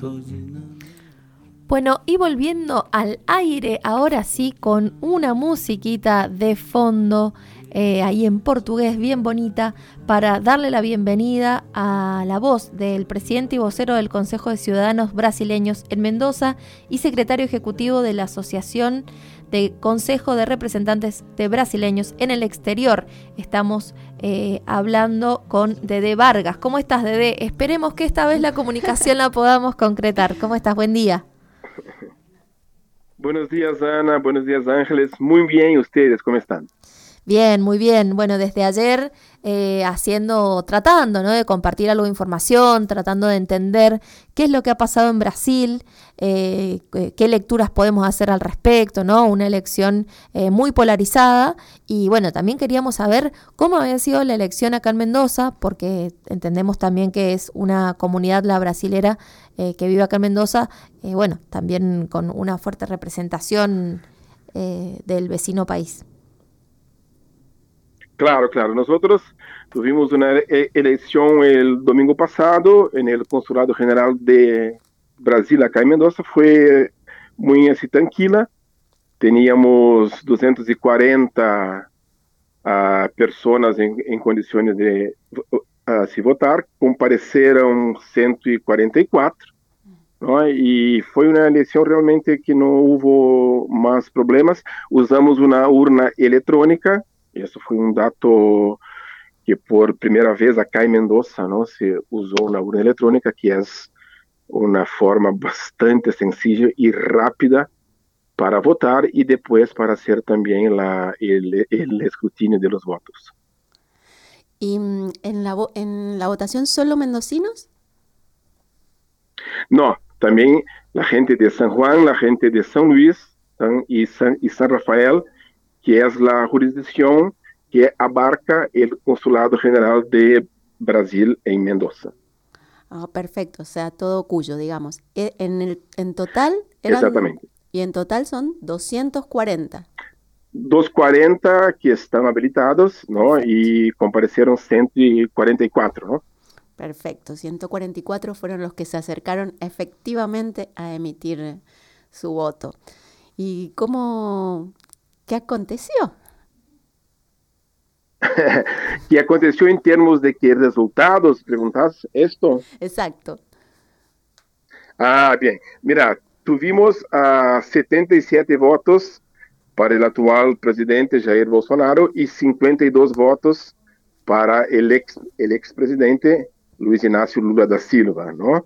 Bueno, y volviendo al aire, ahora sí, con una musiquita de fondo, ahí en portugués, bien bonita, para darle la bienvenida a la voz del presidente y vocero del Consejo de Ciudadanos Brasileños en Mendoza y secretario ejecutivo de la Asociación de Consejo de Representantes de Brasileños en el Exterior. Estamos hablando con Dedé Vargas. ¿Cómo estás, Dedé? Esperemos que esta vez la comunicación la podamos concretar. ¿Cómo estás? Buen día. Buenos días, Ana. Buenos días, Ángeles. Muy bien, ¿ustedes cómo están? Bien, muy bien. Bueno, desde ayer tratando, ¿no?, de compartir algo de información, tratando de entender qué es lo que ha pasado en Brasil, qué lecturas podemos hacer al respecto, ¿no? Una elección muy polarizada y bueno, también queríamos saber cómo había sido la elección acá en Mendoza, porque entendemos también que es una comunidad, la brasilera, que vive acá en Mendoza, bueno, también con una fuerte representación del vecino país. Claro, claro. Nosotros tuvimos una elección el domingo pasado en el Consulado General de Brasil, acá en Mendoza. Fue muy así tranquila. Teníamos 240 personas en condiciones de así votar. Compareceram 144, ¿no? Y fue una elección realmente que no hubo más problemas. Usamos una urna electrónica. Eso fue un dato que por primera vez acá en Mendoza, ¿no?, se usó una urna electrónica, que es una forma bastante sencilla y rápida para votar y después para hacer también el escrutinio de los votos. ¿Y en la votación solo mendocinos? No, también la gente de San Juan, la gente de San Luis y San Rafael, que es la jurisdicción que abarca el Consulado General de Brasil en Mendoza. Ah, perfecto, o sea, todo Cuyo, digamos. En total Exactamente. y en total son 240. 240 que están habilitados, ¿no? Perfecto. Y comparecieron 144, ¿no? Perfecto, 144 fueron los que se acercaron efectivamente a emitir su voto. ¿Y qué aconteció? ¿Qué aconteció en términos de qué resultados? ¿Preguntas esto? Exacto. Bien. Mira, tuvimos 77 votos para el actual presidente Jair Bolsonaro y 52 votos para el expresidente Luis Inácio Lula da Silva, ¿no?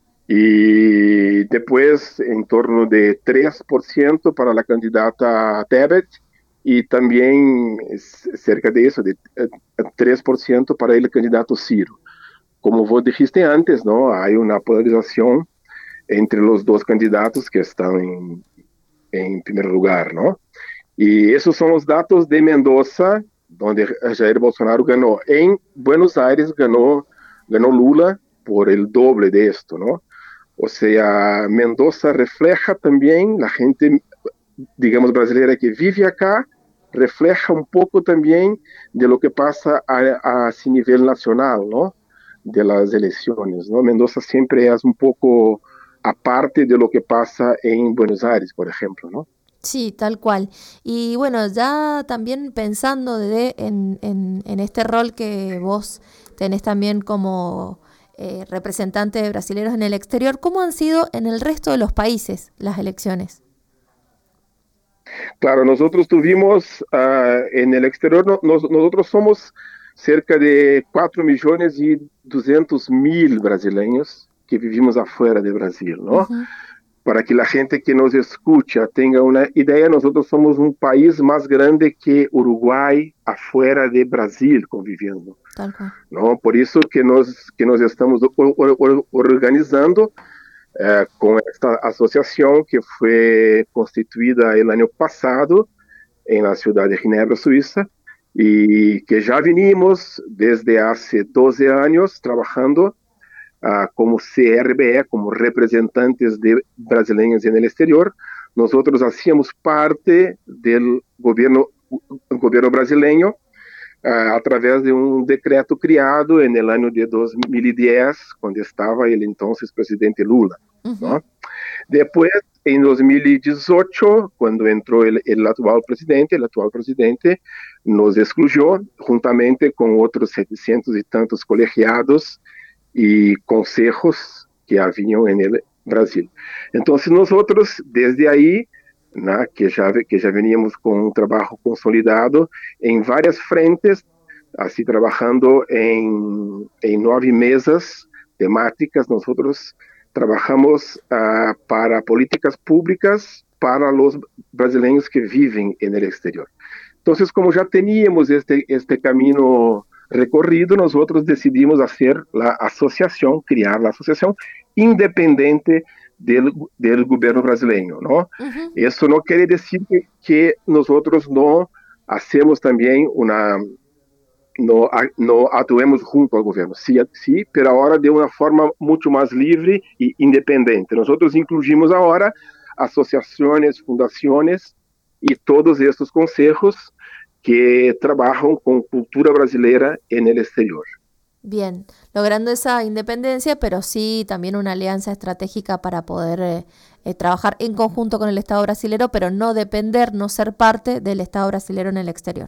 Y después en torno de 3% para la candidata Tebet y también cerca de eso, de 3% para el candidato Ciro. Como vos dijiste antes, ¿no?, hay una polarización entre los dos candidatos que están en primer lugar, ¿no? Y esos son los datos de Mendoza, donde Jair Bolsonaro ganó. En Buenos Aires ganó Lula por el doble de esto, ¿no? O sea, Mendoza refleja también la gente, digamos, brasileña que vive acá, refleja un poco también de lo que pasa a nivel nacional, ¿no?, de las elecciones, ¿no? Mendoza siempre es un poco aparte de lo que pasa en Buenos Aires, por ejemplo, ¿no? Sí, tal cual. Y bueno, ya también pensando en este rol que vos tenés también como representante de brasileños en el exterior, ¿cómo han sido en el resto de los países las elecciones? Claro, nosotros tuvimos en el exterior, nosotros somos cerca de 4.200.000 brasileños que vivimos afuera de Brasil, ¿no? Uh-huh. Para que la gente que nos escucha tenga una idea, nosotros somos un país más grande que Uruguay afuera de Brasil conviviendo, Tal cual. ¿no? Por eso que nos estamos organizando con esta asociación que fue constituida el año pasado en la ciudad de Ginebra, Suiza, y que ya venimos desde hace 12 años trabajando como CRBE, como representantes de brasileños en el exterior. Nosotros hacíamos parte del gobierno brasileño a través de um decreto criado no ano de 2010, quando estava ele entonces presidente Lula, Ujú. ¿no? Depois, em 2018, quando entrou o atual presidente nos excluyó juntamente com outros 700 e tantos colegiados e consejos que haviam no Brasil. Então, nós desde aí, né, que já veníamos com um trabalho consolidado em várias frentes, assim, trabalhando em 9 mesas temáticas, nós trabalhamos para políticas públicas para os brasileiros que vivem no exterior. Então, como já tínhamos este caminho recorrido, nós decidimos fazer a associação, criar a associação independente do governo brasileiro, não? Ujú. Isso não quer dizer que nós não hacemos também no atuemos junto ao governo, sim, pero agora de uma forma muito mais livre e independente. Nós incluímos agora associações, fundações e todos estes conselhos que trabalham com cultura brasileira en el exterior. Bien, logrando esa independencia, pero sí también una alianza estratégica para poder trabajar en conjunto con el Estado brasilero, pero no depender, no ser parte del Estado brasilero en el exterior.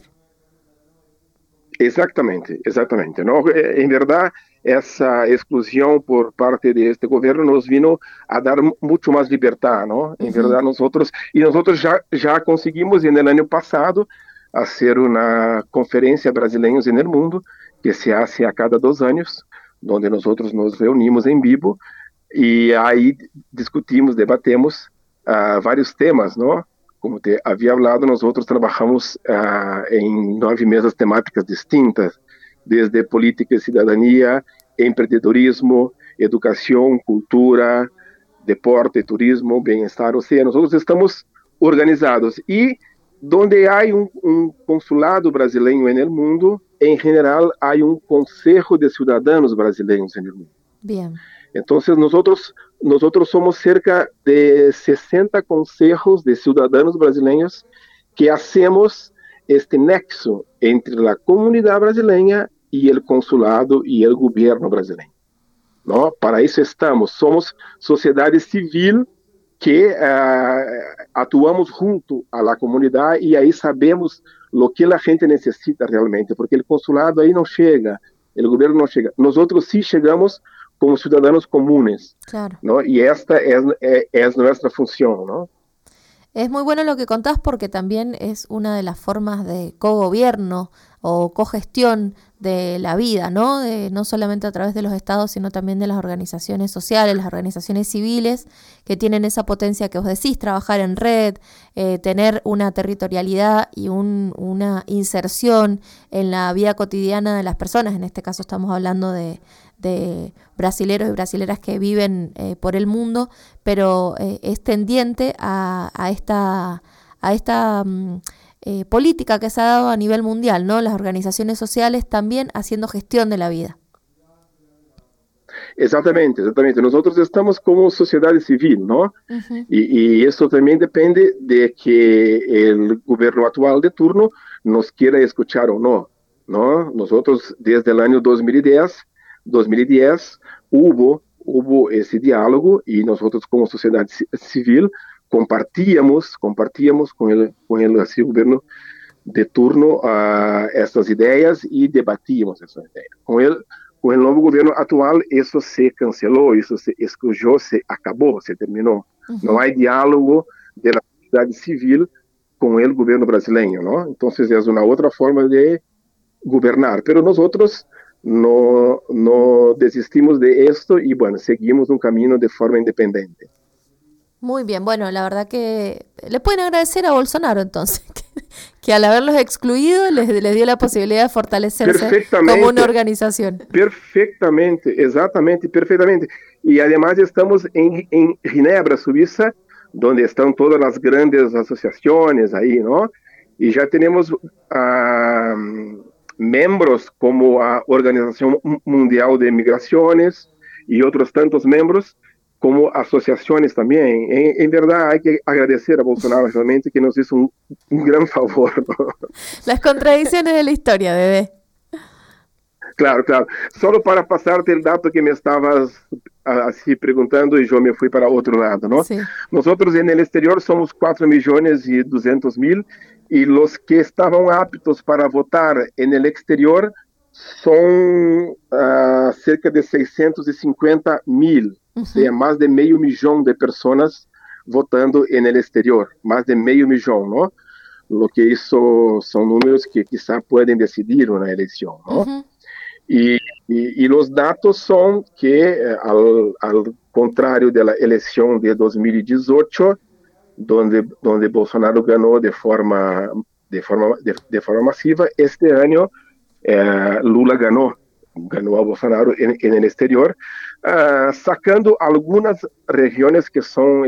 Exatamente, exatamente. ¿No? En verdad, esa exclusión por parte de este gobierno nos vino a dar mucho más libertad, ¿no? En Ujú. verdad, nosotros ya conseguimos en el año pasado hacer una conferencia brasileños en el mundo que se hace a cada 2 años, donde nosotros nos reunimos en vivo y ahí discutimos, debatemos varios temas, ¿no? Como te havia falado, nós trabalhamos em 9 mesas temáticas distintas, desde política e cidadania, empreendedorismo, educação, cultura, deporte, turismo, bem-estar. Ou seja, nós estamos organizados. E onde há consulado brasileiro no mundo, em geral, há conselho de cidadãos brasileiros no mundo. Bien. Então, nós somos cerca de 60 consejos de ciudadanos brasileiros que hacemos este nexo entre a comunidade brasileira e o consulado e o governo brasileiro. ¿No? Para isso estamos. Somos sociedade civil que atuamos junto à comunidade e aí sabemos o que a gente necessita realmente, porque o consulado aí não chega, o governo não chega. Nós sim chegamos como ciudadanos comunes, Claro. ¿no? Y esta es nuestra función, ¿no? Es muy bueno lo que contás porque también es una de las formas de cogobierno o cogestión de la vida, ¿no? No solamente a través de los estados, sino también de las organizaciones sociales, las organizaciones civiles, que tienen esa potencia que vos decís, trabajar en red, tener una territorialidad y una inserción en la vida cotidiana de las personas. En este caso estamos hablando de brasileros y brasileras que viven por el mundo, pero es tendiente a esta política que se ha dado a nivel mundial, ¿no? Las organizaciones sociales también haciendo gestión de la vida. Exatamente, exatamente. Nós estamos como sociedade civil, não? Uh-huh. E isso também depende de que o governo atual de turno nos queira escuchar ou não, não? Nós desde o ano 2010 hubo esse diálogo e nós como sociedade civil compartíamos com o governo de turno essas ideias e debatíamos essas ideias. Com o novo governo atual, isso se cancelou, isso se excluiu, se acabou, se terminou. Uhum. Não há diálogo da sociedade civil com o governo brasileiro, não? Então, é uma outra forma de governar. Mas nós no desistimos de esto y bueno, seguimos un camino de forma independiente. Muy bien, bueno, la verdad que le pueden agradecer a Bolsonaro entonces, que al haberlos excluido les dio la posibilidad de fortalecerse como una organización. Perfectamente, exactamente, perfectamente. Y además estamos en Ginebra, Suiza, donde están todas las grandes asociaciones ahí, ¿no? Y ya tenemos membros como a Organização Mundial de Migrações e outros tantos membros como asociaciones también. En verdad hay que agradecer a Bolsonaro realmente que nos hizo un gran favor, ¿no? Las contradicciones de la historia, bebé. Claro, claro. Solo para pasarte el dato que me estabas así preguntando y yo me fui para otro lado, ¿no? Sí. Nosotros en el exterior somos 4.200.000 y los que estaban aptos para votar en el exterior son cerca de 650.000, o sea, más de medio millón de personas votando en el exterior, más de medio millón, ¿no? Lo que eso son números que quizá pueden decidir una elección, ¿no? Ujú. Y los datos son que, al contrario de la elección de 2018, donde Bolsonaro ganó de forma masiva, este año Lula ganó a Bolsonaro en el exterior, sacando algunas regiones que son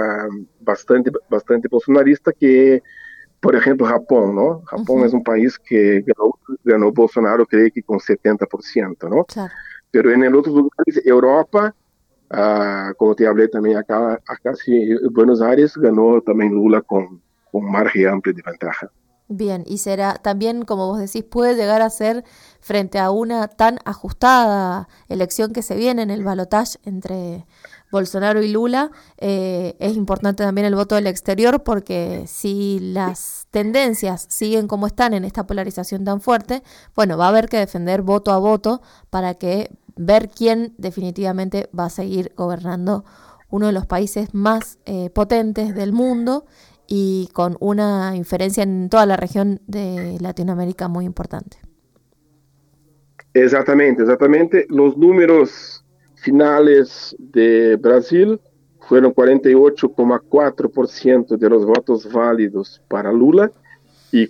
bastante bolsonaristas, que por ejemplo, Japón, ¿no? Japón es Ujú. un país que ganó Bolsonaro, creo que con 70%, ¿no? Claro. Pero en el otros lugares, Europa, como te hablé también acá sí, en Buenos Aires, ganó también Lula con margen amplio de ventaja. Bien, y será también, como vos decís, puede llegar a ser frente a una tan ajustada elección que se viene en el balotaje entre Bolsonaro y Lula. Es importante también el voto del exterior, porque si las tendencias siguen como están en esta polarización tan fuerte, bueno, va a haber que defender voto a voto para que ver quién definitivamente va a seguir gobernando uno de los países más potentes del mundo y con una inferencia en toda la región de Latinoamérica muy importante. Exactamente, exactamente. Los números finales de Brasil fueron 48,4% de los votos válidos para Lula y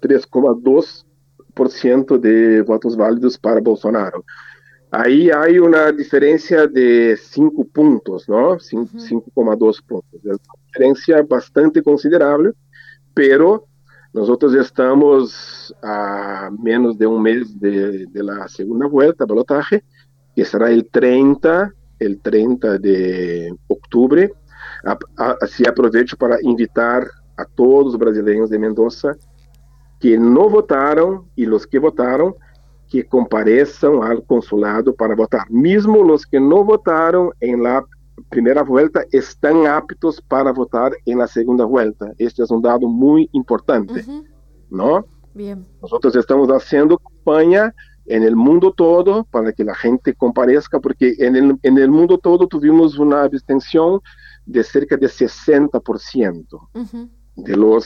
43,2% de votos válidos para Bolsonaro. Ahí hay una diferencia de 5 puntos, ¿no? Uh-huh. 5,2 puntos. Es una diferencia bastante considerable, pero nosotros estamos a menos de un mes de la segunda vuelta, balotaje, que será el 30 de octubre. Así aprovecho para invitar a todos los brasileños de Mendoza que no votaram e os que votaram que compareçam ao consulado para votar. Mesmo os que não votaram em la primeira volta estão aptos para votar em la segunda volta. Este é um dado muito importante, Uh-huh. ¿no? Bien. Nosotros estamos haciendo campaña en el mundo todo para que la gente comparezca, porque en el mundo todo tuvimos una abstención de cerca de 60%. Uh-huh. De los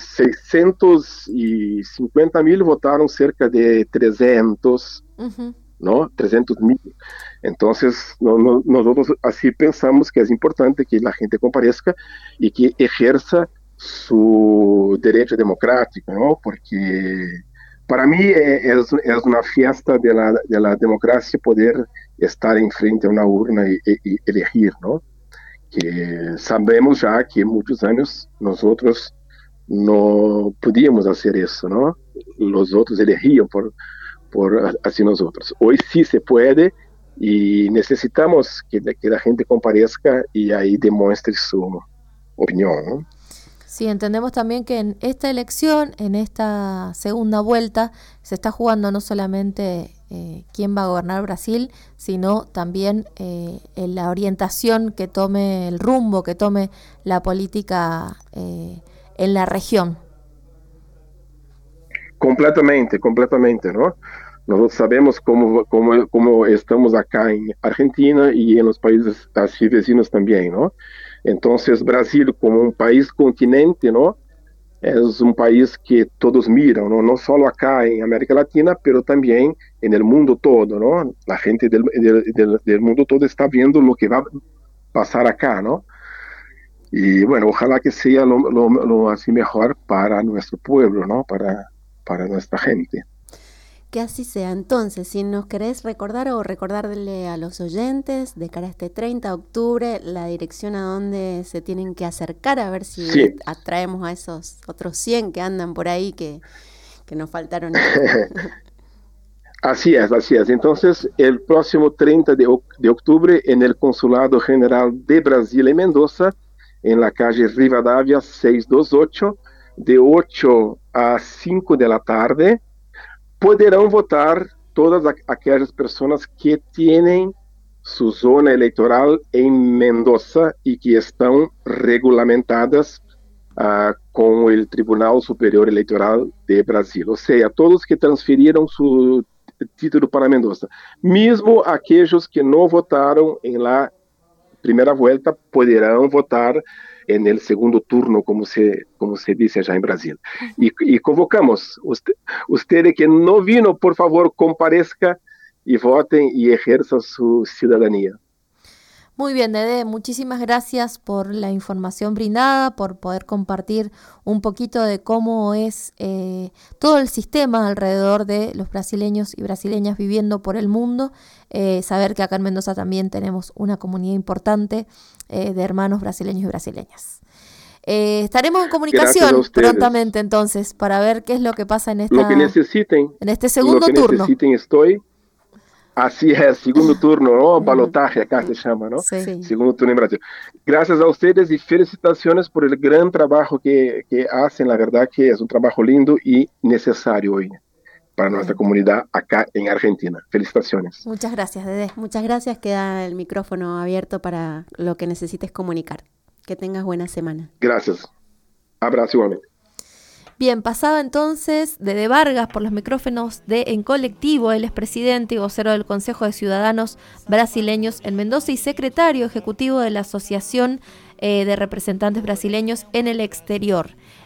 650.000 votaron cerca de 300, Uh-huh. ¿no? 300.000. Entonces, nosotros así pensamos que es importante que la gente comparezca y que ejerza su derecho democrático, ¿no? Porque para mí es una fiesta de la democracia poder estar en frente a una urna y elegir, ¿no? Que sabemos ya que muchos años nosotros no podíamos hacer eso, ¿no? Los otros elegían por así nosotros. Hoy sí se puede y necesitamos que la gente comparezca y ahí demuestre su opinión, ¿no? Sí, entendemos también que en esta elección, en esta segunda vuelta, se está jugando no solamente quién va a gobernar Brasil, sino también en la orientación que tome, el rumbo que tome la política en la región. Completamente, ¿no? Nosotros sabemos cómo estamos acá en Argentina y en los países así vecinos también, ¿no? Entonces, Brasil, como un país continente, ¿no? Es un país que todos miran, ¿no? No solo acá en América Latina, pero también en el mundo todo, ¿no? La gente del mundo todo está viendo lo que va a pasar acá, ¿no? Y bueno, ojalá que sea lo así mejor para nuestro pueblo, ¿no? Para nuestra gente. Que así sea. Entonces, si nos querés recordar o recordarle a los oyentes de cara a este 30 de octubre la dirección a donde se tienen que acercar, a ver si Sí. atraemos a esos otros 100 que andan por ahí que nos faltaron. Así es, así es. Entonces, el próximo 30 de octubre, en el Consulado General de Brasil en Mendoza, en la calle Rivadavia 628, de 8 a 5 de la tarde, poderão votar todas aquelas pessoas que têm sua zona eleitoral em Mendoza e que estão regulamentadas com o Tribunal Superior Eleitoral de Brasil. Ou seja, todos que transferiram seu título para Mendoza. Mesmo aqueles que não votaram em la primeira volta poderão votar no segundo turno, como se diz já em Brasil. E convocamos, vocês que não viram, por favor, compareça y voten y ejerzan su ciudadanía. Muy bien, Dede, muchísimas gracias por la información brindada, por poder compartir un poquito de cómo es todo el sistema alrededor de los brasileños y brasileñas viviendo por el mundo. Saber que acá en Mendoza también tenemos una comunidad importante de hermanos brasileños y brasileñas. Estaremos en comunicación prontamente entonces para ver qué es lo que pasa en lo que necesiten, en este segundo lo que turno. Necesiten estoy. Así es, segundo turno, ¿no? Balotaje acá se llama, ¿no? Sí. Segundo turno en Brasil. Gracias a ustedes y felicitaciones por el gran trabajo que hacen. La verdad que es un trabajo lindo y necesario hoy para nuestra comunidad acá en Argentina. Felicitaciones. Muchas gracias, Dede. Muchas gracias. Queda el micrófono abierto para lo que necesites comunicar. Que tengas buena semana. Gracias. Abrazo igualmente. Bien, pasaba entonces Dede Vargas por los micrófonos de En Colectivo. Él es presidente y vocero del Consejo de Ciudadanos Brasileños en Mendoza y secretario ejecutivo de la Asociación de Representantes Brasileños en el Exterior.